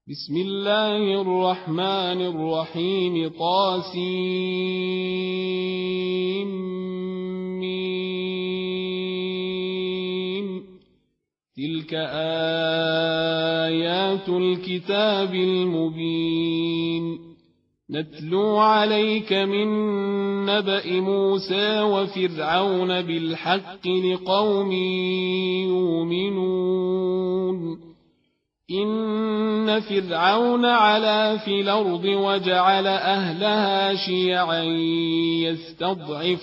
بسم الله الرحمن الرحيم طاسيم تلك آيات الكتاب المبين نتلو عليك من نبأ موسى وفرعون بالحق لقوم يؤمنون إن فرعون علا في الأرض وجعل أهلها شيعا يستضعف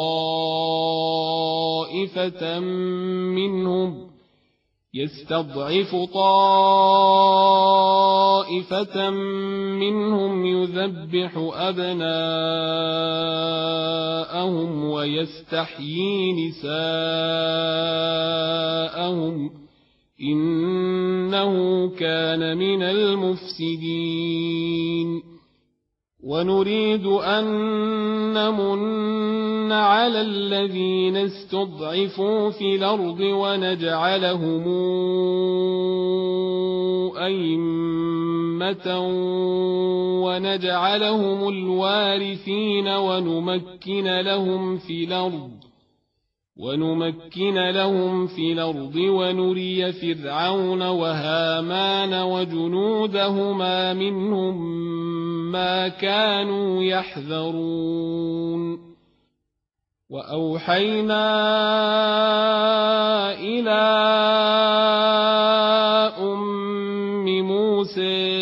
طائفة منهم يذبح أبناءهم ويستحيي نساءهم إنه كان من المفسدين ونريد أن نمن على الذين استضعفوا في الأرض ونجعلهم أئمة ونجعلهم الوارثين ونمكن لهم في الأرض ونري فرعون وهامان وجنودهما منهم ما كانوا يحذرون وأوحينا إلى أم موسى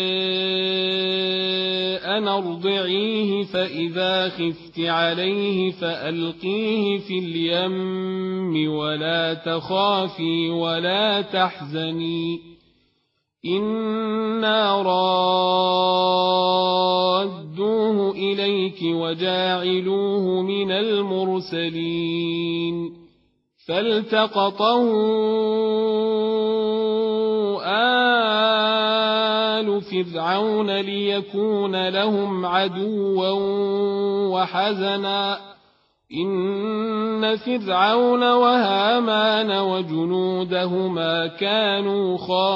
أن أرضعيه فإذا خفت عليه فألقيه في اليم ولا تخافي ولا تحزني إنا رادوه إليك وجاعلوه من المرسلين فالتقطه آل فرعون ليكون لهم عدوا وحزنا إن فرعون وهامان وجنودهما كانوا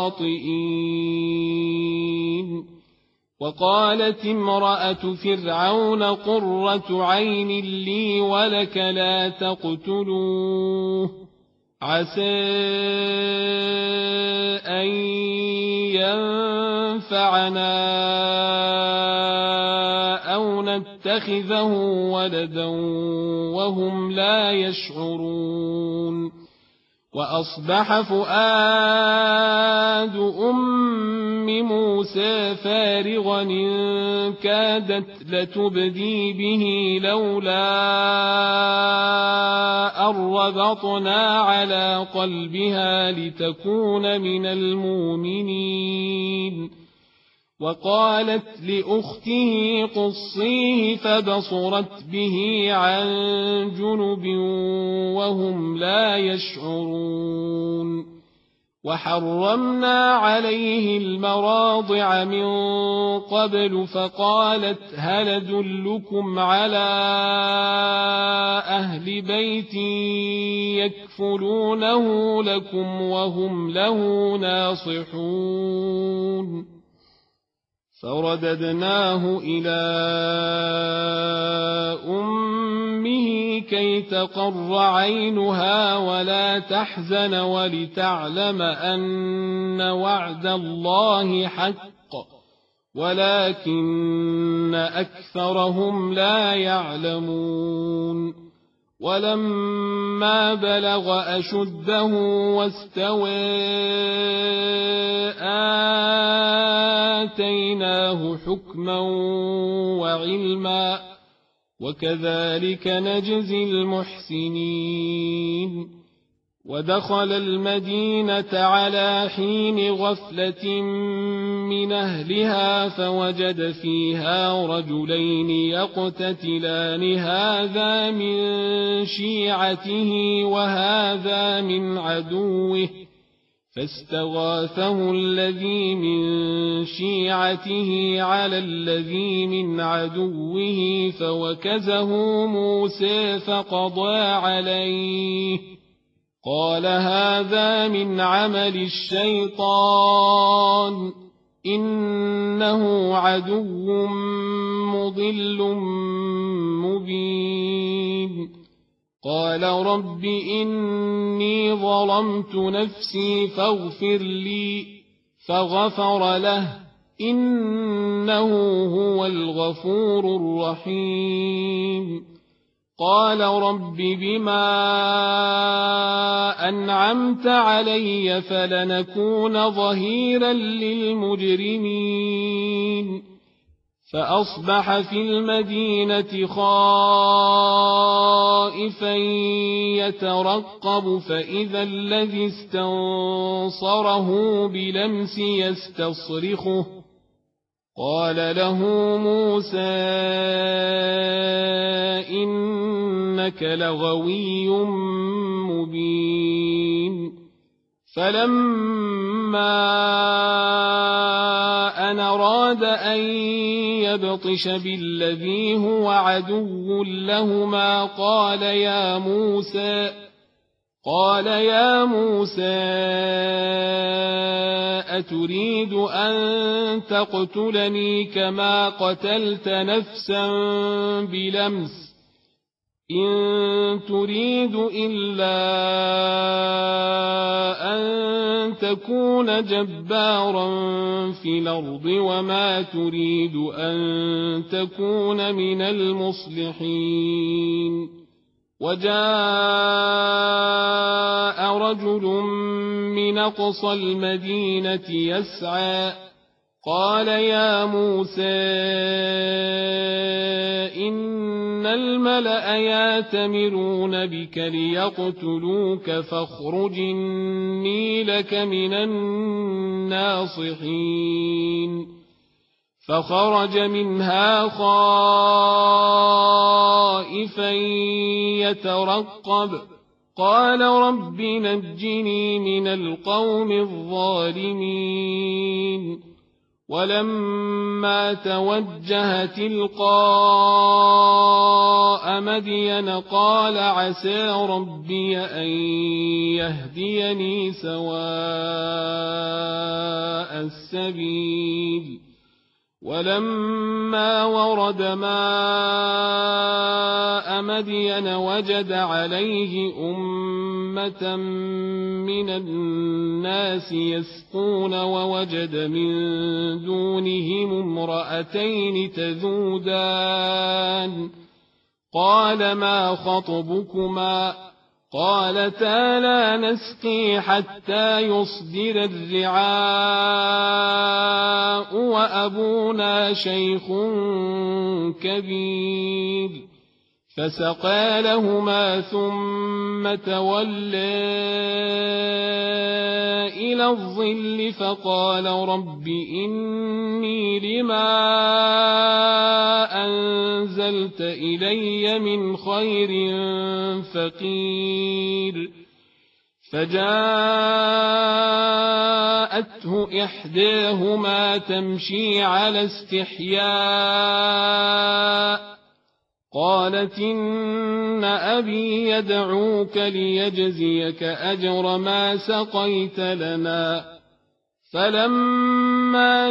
خاطئين وقالت امرأة فرعون قرة عين لي ولك لا تقتلوه عسى أن ينفعنا أو نتخذه ولدا وهم لا يشعرون وأصبح فؤاد أم موسى فارغا إن كادت لتبدي به لولا أن ربطنا على قلبها لتكون من المؤمنين وقالت لأخته قصيه فبصرت به عن جنب وهم لا يشعرون وحرمنا عليه المراضع من قبل فقالت هل أدلكم على أهل بيت يكفلونه لكم وهم له ناصحون فرددناه إلى أمه كي تقر عينها ولا تحزن ولتعلم أن وعد الله حق ولكن أكثرهم لا يعلمون ولما بلغ أشده واستوى آتيناه حكما وعلما وكذلك نجزي المحسنين ودخل المدينة على حين غفلة من أهلها فوجد فيها رجلين يقتتلان هذا من شيعته وهذا من عدوه فاستغاثه الذي من شيعته على الذي من عدوه فوكزه موسى فقضى عليه قال هذا من عمل الشيطان إنه عدو مضل مبين قال رب إني ظلمت نفسي فاغفر لي فغفر له إنه هو الغفور الرحيم قال رب بما أنعمت علي فلنكون ظهيرا للمجرمين فأصبح في المدينة خائفا يترقب فإذا الذي استنصره بلمس يستصرخه قال له موسى إنك لغوي مبين فلما أن أراد أن يبطش بالذي هو عدو لهما قال يا موسى أتريد أن تقتلني كما قتلت نفسا بلمس إن تريد إلا أن تكون جبارا في الأرض وما تريد أن تكون من المصلحين وجاء رجل من أقصى المدينة يسعى قال يا موسى إن الملأ يأتمرون بك ليقتلوك فاخرج إني لك من الناصحين فخرج منها خائفا يترقب قال رب نجني من القوم الظالمين ولما توجه تلقاء مدين قال عسى ربي أن يهديني سواء السبيل ولما ورد ماء مدين وجد عليه أمة من الناس يسقون ووجد من دونهم امرأتين تذودان قال ما خطبكما قالتا لا نسقي حتى يصدر الرعاء وأبونا شيخ كبير فسقى لهما ثم تولى إلى الظل فقال رب إني لما أنزلت إلي من خير فقير فجاءته إحداهما تمشي على استحياء قالت إن أبي يدعوك ليجزيك أجر ما سقيت لنا فلما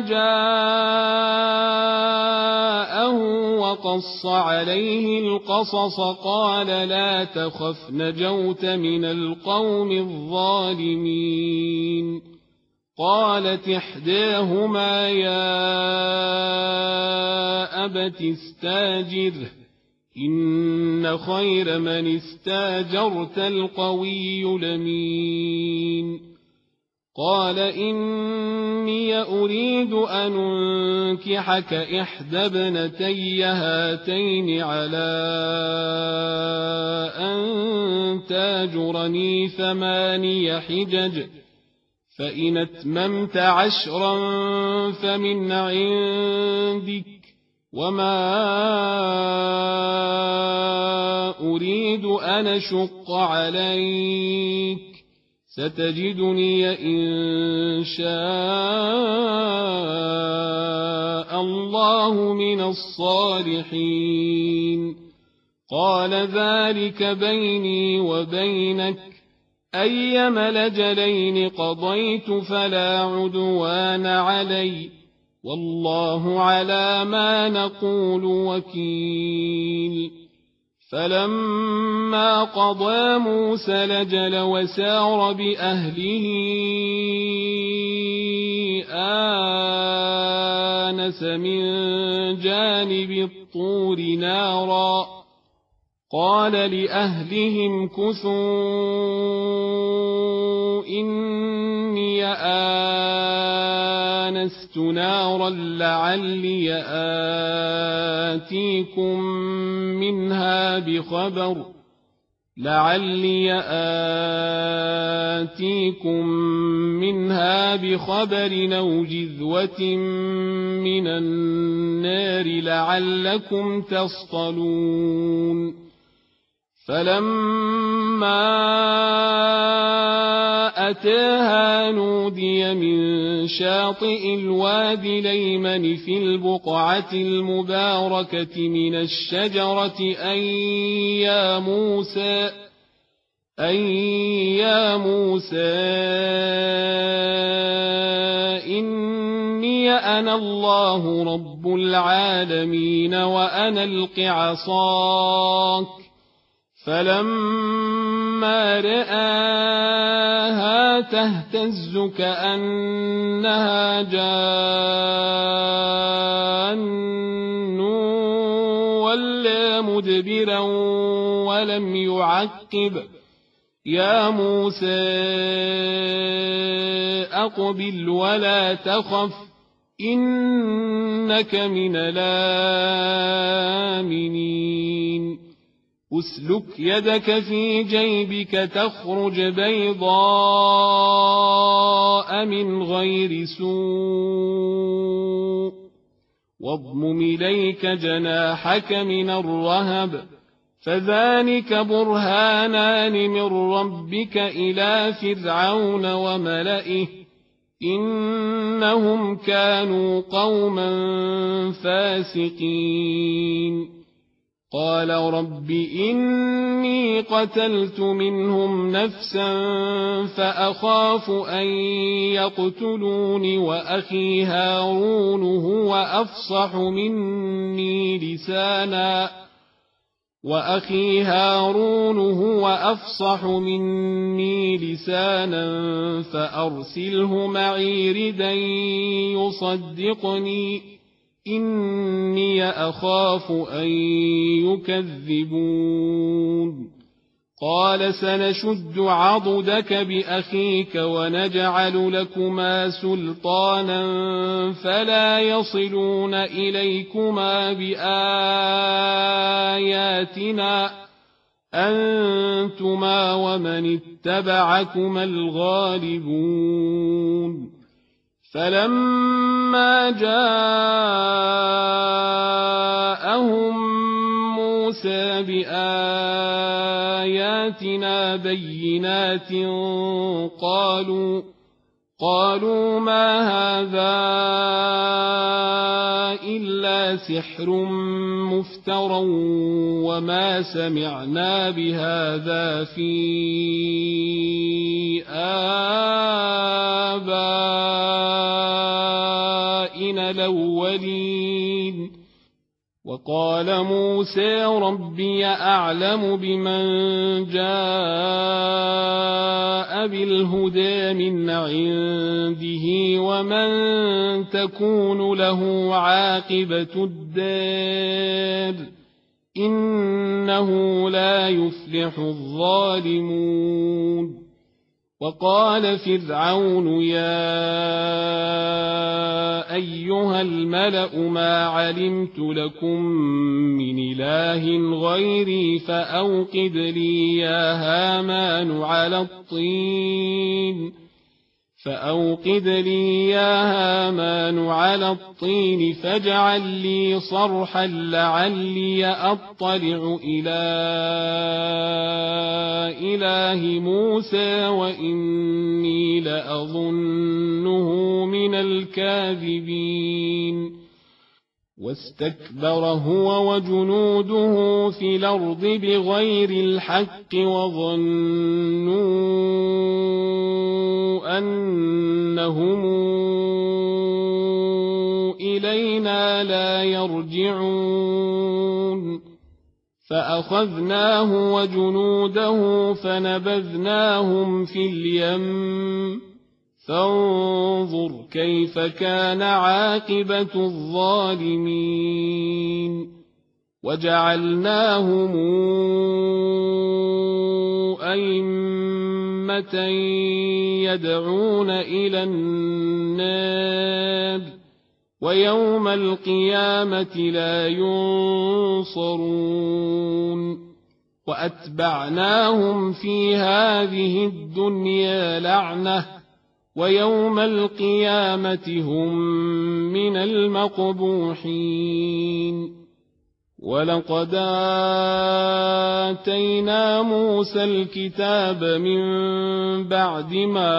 جاءه وقص عليه القصص قال لا تخف نجوت من القوم الظالمين قالت إحداهما يا أبت استاجره إن خير من استاجرت القوي الأمين قال إني أريد أن أنكحك إحدى ابنتي هاتين على أن تاجرني 8 حجج فإن أتممت 10 فمن عندك وما أريد أن أشق عليك ستجدني إن شاء الله من الصالحين قال ذلك بيني وبينك أيما الأجلين قضيت فلا عدوان علي والله على ما نقول وكيل فلما قضى موسى الأجل وسار بأهله آنس من جانب الطور نارا قال لأهلهم كثوا إني آنست نارا لعلي آتيكم منها بخبر أو جذوة من النار لعلكم تصطلون فلما أتاها نودي من شاطئ الوادي الأيمن في البقعة المباركة من الشجرة أي يا موسى إني أنا الله رب العالمين وأن ألق عصاك فلما رآها تهتز كأنها جان ولا مدبرا ولم يعقب يا موسى أقبل ولا تخف إنك من الآمنين أسلك يدك في جيبك تخرج بيضاء من غير سوء واضمم إليك جناحك من الرهب فذلك برهانان من ربك إلى فرعون وملئه إنهم كانوا قوما فاسقين قال رب إني قتلت منهم نفسا فأخاف أن يقتلون وأخي هارون هو أفصح مني لسانا فأرسله معي ردا يصدقني إني أخاف أن يكذبون قال سنشد عضدك بأخيك ونجعل لكما سلطانا فلا يصلون إليكما بآياتنا أنتما ومن اتبعكما الغالبون فلما جاءهم موسى بآياتنا بينات قالوا ما هذا إلا سحر مفترى وما سمعنا بهذا في آبائنا الأولين وقال موسى ربي أعلم بمن جاء بالهدى من عنده ومن تكون له عاقبة الدار إنه لا يفلح الظالمون وقال فرعون يا أيها الملأ ما علمت لكم من إله غيري فأوقد لي يا هامان على الطين فاجعل لي صرحا لعلي أطلع إلى إله موسى وإني لأظنه من الكاذبين واستكبر هو وجنوده في الأرض بغير الحق وظنوا أنهم إلينا لا يرجعون فأخذناه وجنوده فنبذناهم في اليم فانظر كيف كان عاقبة الظالمين وجعلناهم أئمة يدعون إلى النار ويوم القيامة لا ينصرون وأتبعناهم في هذه الدنيا لعنة ويوم القيامة هم من المقبوحين ولقد آتينا موسى الكتاب من بعد ما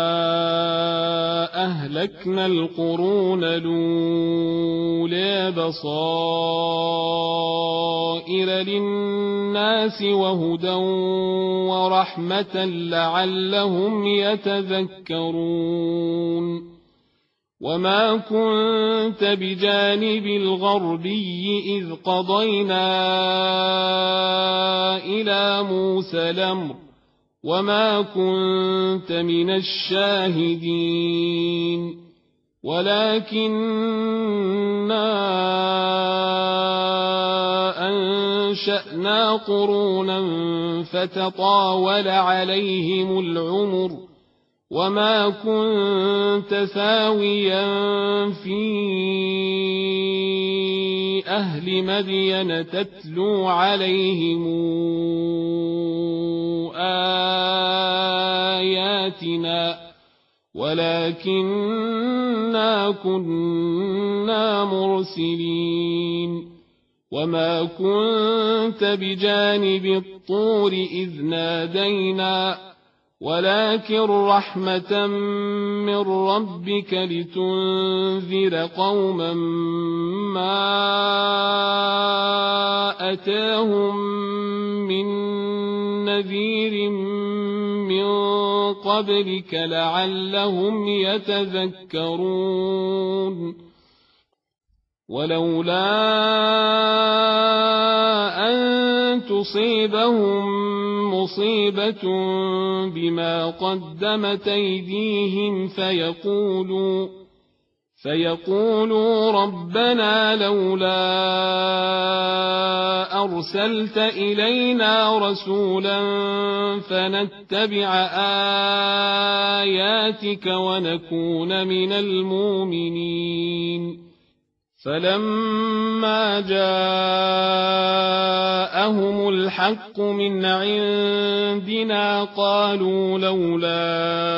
أهلكنا القرون الأولى بصائر للناس وهدى ورحمة لعلهم يتذكرون وما كنت بجانب الغربي إذ قضينا إلى موسى الأمر وما كنت من الشاهدين ولكننا أنشأنا قرونا فتطاول عليهم العمر وما كنت ثاويا في أهل مدين تتلو عليهم آياتنا ولكننا كنا مرسلين وما كنت بجانب الطور إذ نادينا ولكن رحمة من ربك لتنذر قوما ما أتاهم من نذير من قبلك لعلهم يتذكرون ولولا أن تصيبهم مصيبة بما قدمت أيديهم فيقولوا ربنا لولا أرسلت إلينا رسولا فنتبع آياتك ونكون من المؤمنين فلما جاءهم الحق من عندنا قالوا لولا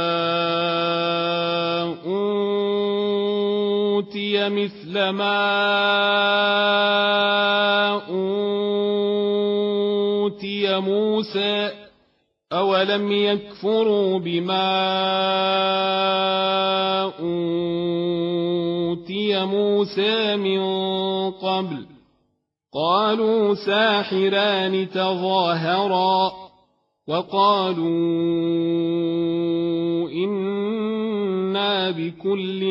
أوتي مثل ما أوتي موسى أولم يكفروا بما أوتي موسى من قبل قالوا ساحران تظاهرا وقالوا إنا بكل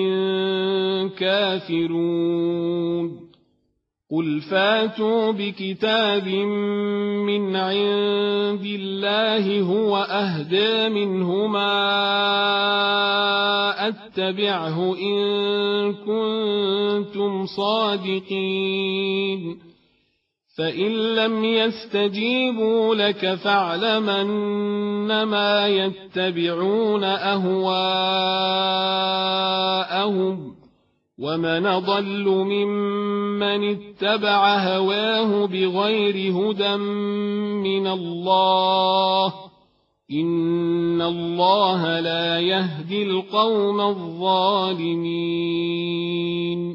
كافرون قل فاتوا بكتاب من عند الله هو أهدى منهما أتبعه إن كنتم صادقين فإن لم يستجيبوا لك فاعلم أنما يتبعون أهواءهم ومن ضل ممن اتبع هواه بغير هدى من الله إن الله لا يهدي القوم الظالمين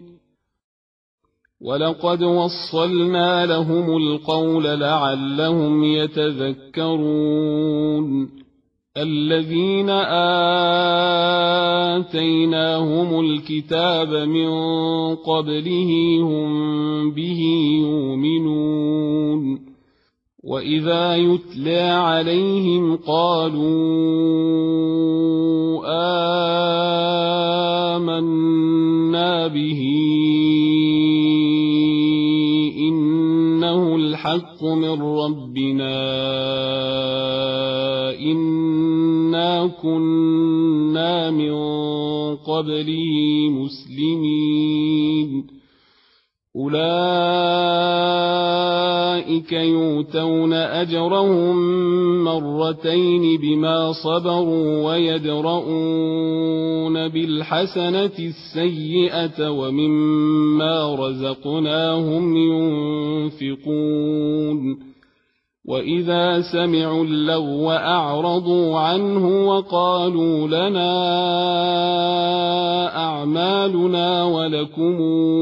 ولقد وصلنا لهم القول لعلهم يتذكرون الذين آتيناهم الكتاب من قبله هم به يؤمنون وإذا يتلى عليهم قالوا آمنا به الحق من ربنا إنا كنا من قبله مسلمين أولئك يؤتون أجرهم مرتين بما صبروا ويدرؤون بالحسنة السيئة ومما رزقناهم ينفقون وإذا سمعوا اللغو أعرضوا عنه وقالوا لنا أعمالنا ولكم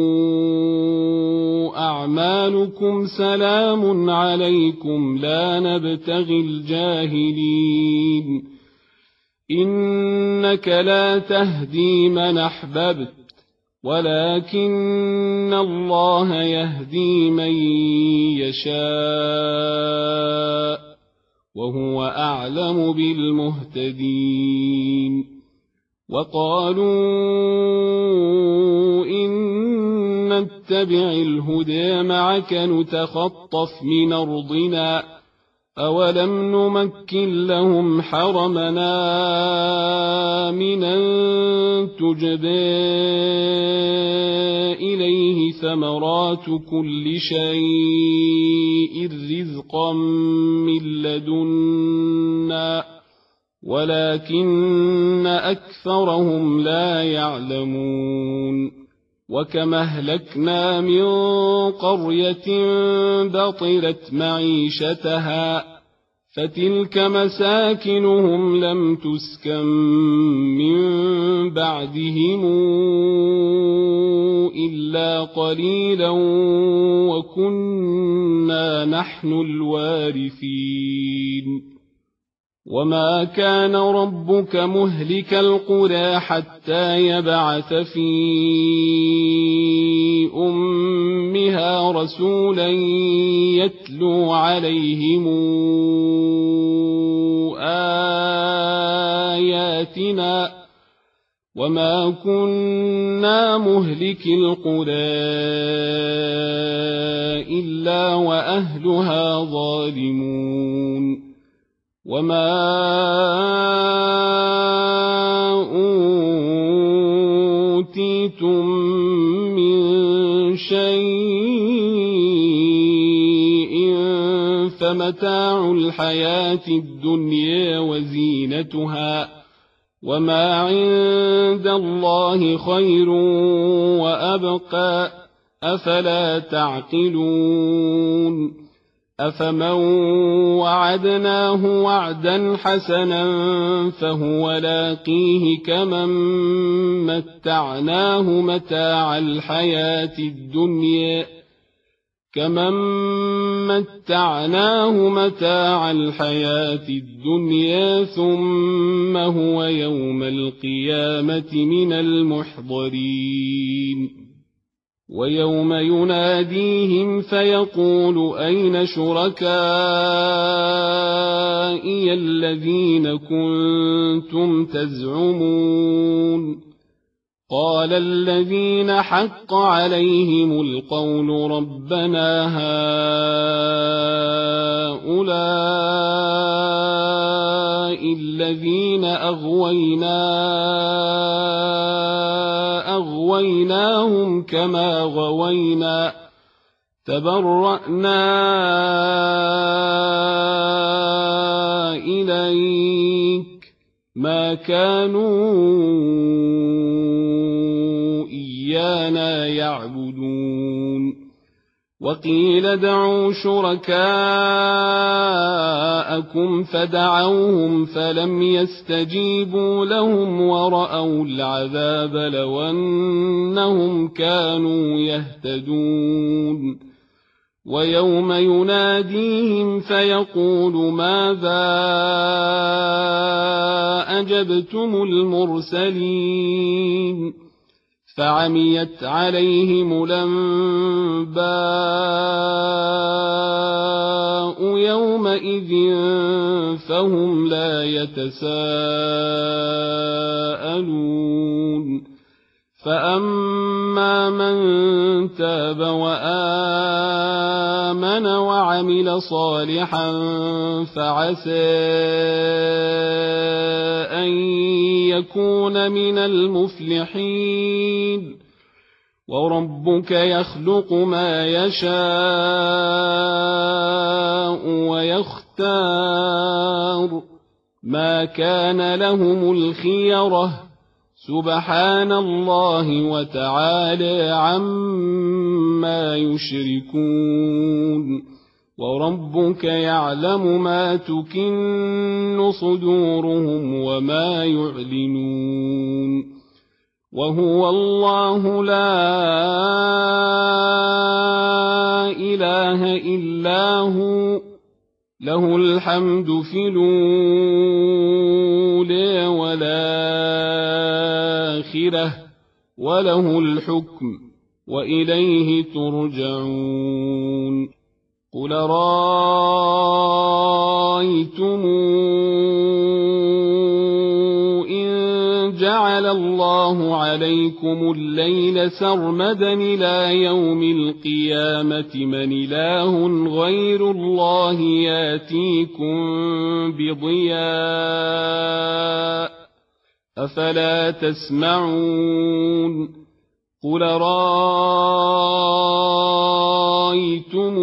أعمالكم سلام عليكم لا نبتغي الجاهلين إنك لا تهدي من أحببت ولكن الله يهدي من يشاء وهو أعلم بالمهتدين وقالوا إن نتبع الهدى معك نتخطف من أرضنا أولم نمكن لهم حرمنا آمنا تجبى إليه ثمرات كل شيء رزقا من لدنا ولكن أكثرهم لا يعلمون وكم أهلكنا من قرية بطرت معيشتها فتلك مساكنهم لم تسكن من بعدهم إلا قليلا وكنا نحن الوارثين وما كان ربك مهلك القرى حتى يبعث في أمها رسولا يتلو عليهم آياتنا وما كنا مهلك القرى إلا وأهلها ظالمون وما أوتيتم من شيء فمتاع الحياة الدنيا وزينتها وما عند الله خير وأبقى أفلا تعقلون أفمن وعدناه وعدا حسنا فهو لاقيه كمن متعناه متاع الحياة الدنيا ثم هو يوم القيامة من المحضرين ويوم يناديهم فيقول أين شركائي الذين كنتم تزعمون قال الذين حق عليهم القول ربنا هؤلاء الذين أغويناهم كما غوينا تبرأنا إليك ما كانوا إيانا يعبدون وقيل ادعوا شركاءكم فدعوهم فلم يستجيبوا لهم ورأوا العذاب لو أنهم كانوا يهتدون ويوم يناديهم فيقول ماذا أجبتم المرسلين فعميت عليهم الأنباء يومئذ فهم لا يتساءلون فأما من تاب وآمن وعمل صالحا فعسى أن يكون من المفلحين وربك يخلق ما يشاء ويختار ما كان لهم الخيرة سبحان الله وتعالى عما يشركون وربك يعلم ما تكن صدورهم وما يعلنون وهو الله لا إله إلا هو له الحمد في الأولى والآخرة وله الحكم وإليه ترجعون قل رأيتم إن جعل الله عليكم الليل سرمدا إلى يوم القيامة من إله غير الله ياتيكم بضياء أفلا تسمعون قل رأيتم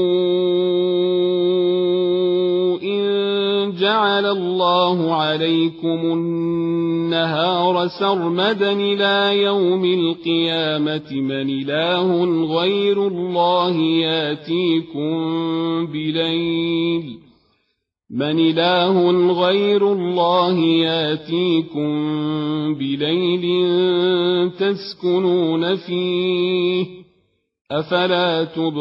إن جعل الله عليكم النهار سرمدا إلى يوم القيامة من إله غير الله ياتيكم بليل تسكنون فيه أفلا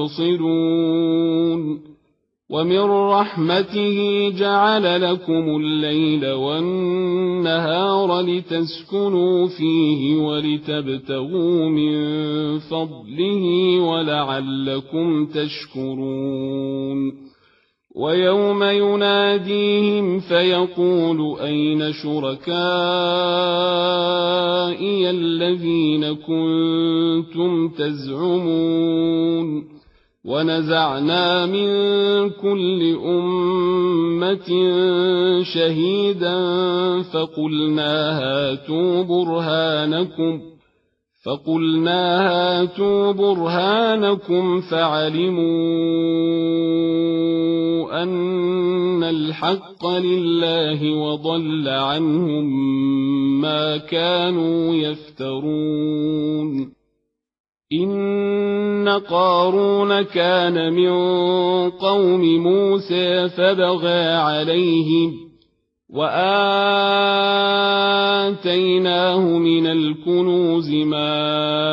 تبصرون ومن رحمته جعل لكم الليل والنهار لتسكنوا فيه ولتبتغوا من فضله ولعلكم تشكرون ويوم يناديهم فيقول أين شركائي الذين كنتم تزعمون ونزعنا من كل أمة شهيدا فقلنا هاتوا برهانكم فعلموا أن الحق لله وضل عنهم ما كانوا يفترون إن قارون كان من قوم موسى فبغى عليهم وآتيناه من الكنوز ما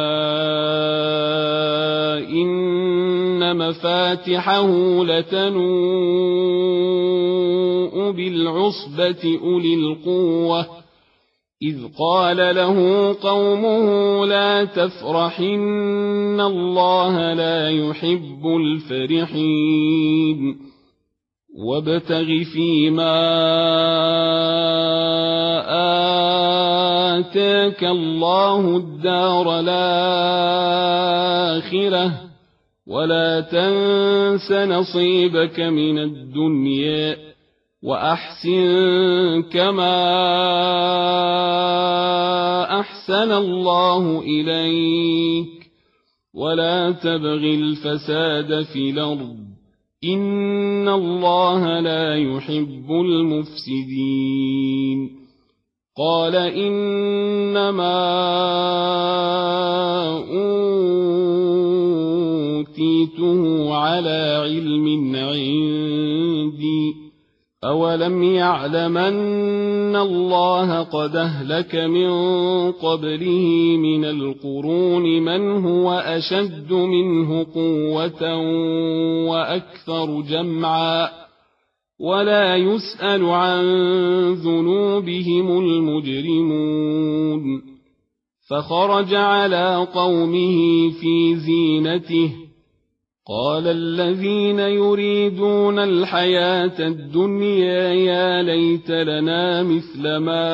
إن مفاتحه لتنوء بالعصبة أولي القوة إذ قال له قومه لا تفرح إن الله لا يحب الفرحين وابتغ فيما آتاك الله الدار الآخرة ولا تنس نصيبك من الدنيا وأحسن كما أحسن الله إليك ولا تبغ الفساد في الأرض إن الله لا يحب المفسدين قال إنما أوتيته على علم عندي أولم يعلم أن الله قد أهلك من قبله من القرون من هو أشد منه قوة وأكثر جمعا ولا يسأل عن ذنوبهم المجرمون فخرج على قومه في زينته قال الذين يريدون الحياة الدنيا يا ليت لنا مثل ما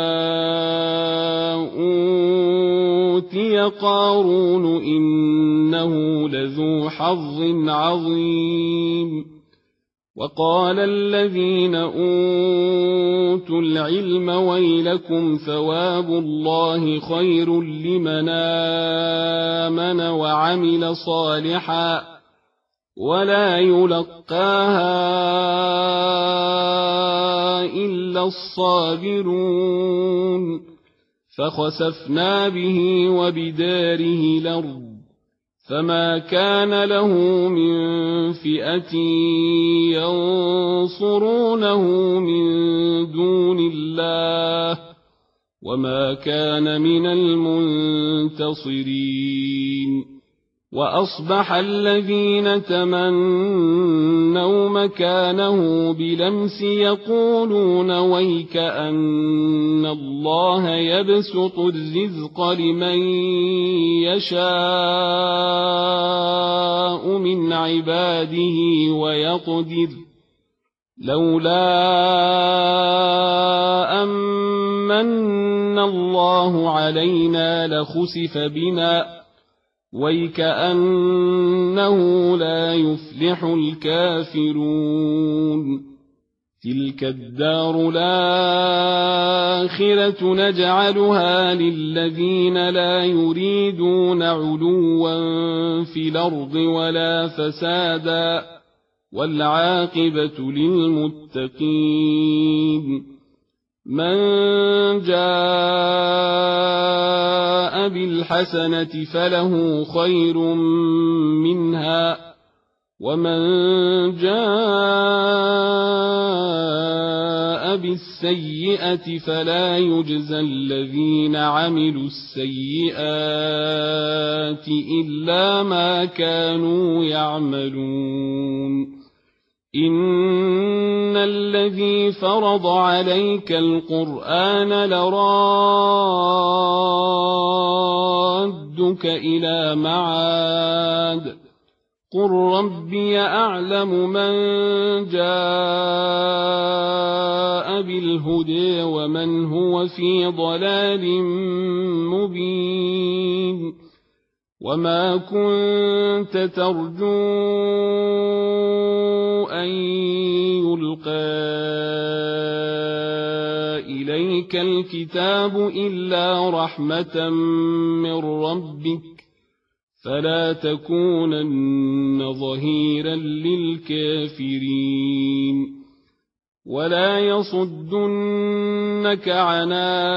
أوتي قارون إنه لذو حظ عظيم. وقال الذين أوتوا العلم ويلكم ثواب الله خير لمن آمن وعمل صالحا ولا يلقاها إلا الصابرون. فخسفنا به وبداره الأرض فما كان له من فئة ينصرونه من دون الله وما كان من المنتصرين. وأصبح الذين تمنوا مكانه بلمس يقولون ويك أن الله يبسط الرزق لمن يشاء من عباده ويقدر لولا أمن الله علينا لخسف بنا ويكأنه لا يفلح الكافرون. تلك الدار الآخرة نجعلها للذين لا يريدون علوا في الأرض ولا فسادا والعاقبة للمتقين. من جاء بالحسنة فله خير منها ومن جاء بالسيئة فلا يجزى الذين عملوا السيئات إلا ما كانوا يعملون. إن الذي فرض عليك القرآن لرادك إلى معاد قل ربي أعلم من جاء بالهدى ومن هو في ضلال مبين. وما كنت ترجو أن يلقى إليك الكتاب إلا رحمة من ربك فلا تكونن ظهيرا للكافرين. ولا يصدنك عن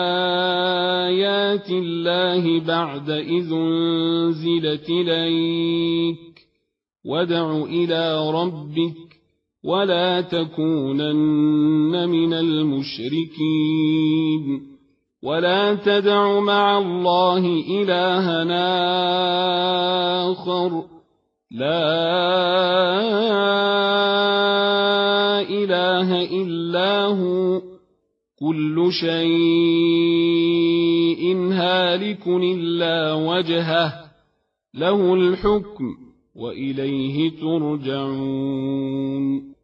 آيات الله بعد إذ أنزلت إليك وادع إلى ربك ولا تكونن من المشركين. ولا تدع مع الله إلها آخر لا إله إلا هو كل شيء هالك إلا وجهه له الحكم وإليه ترجعون.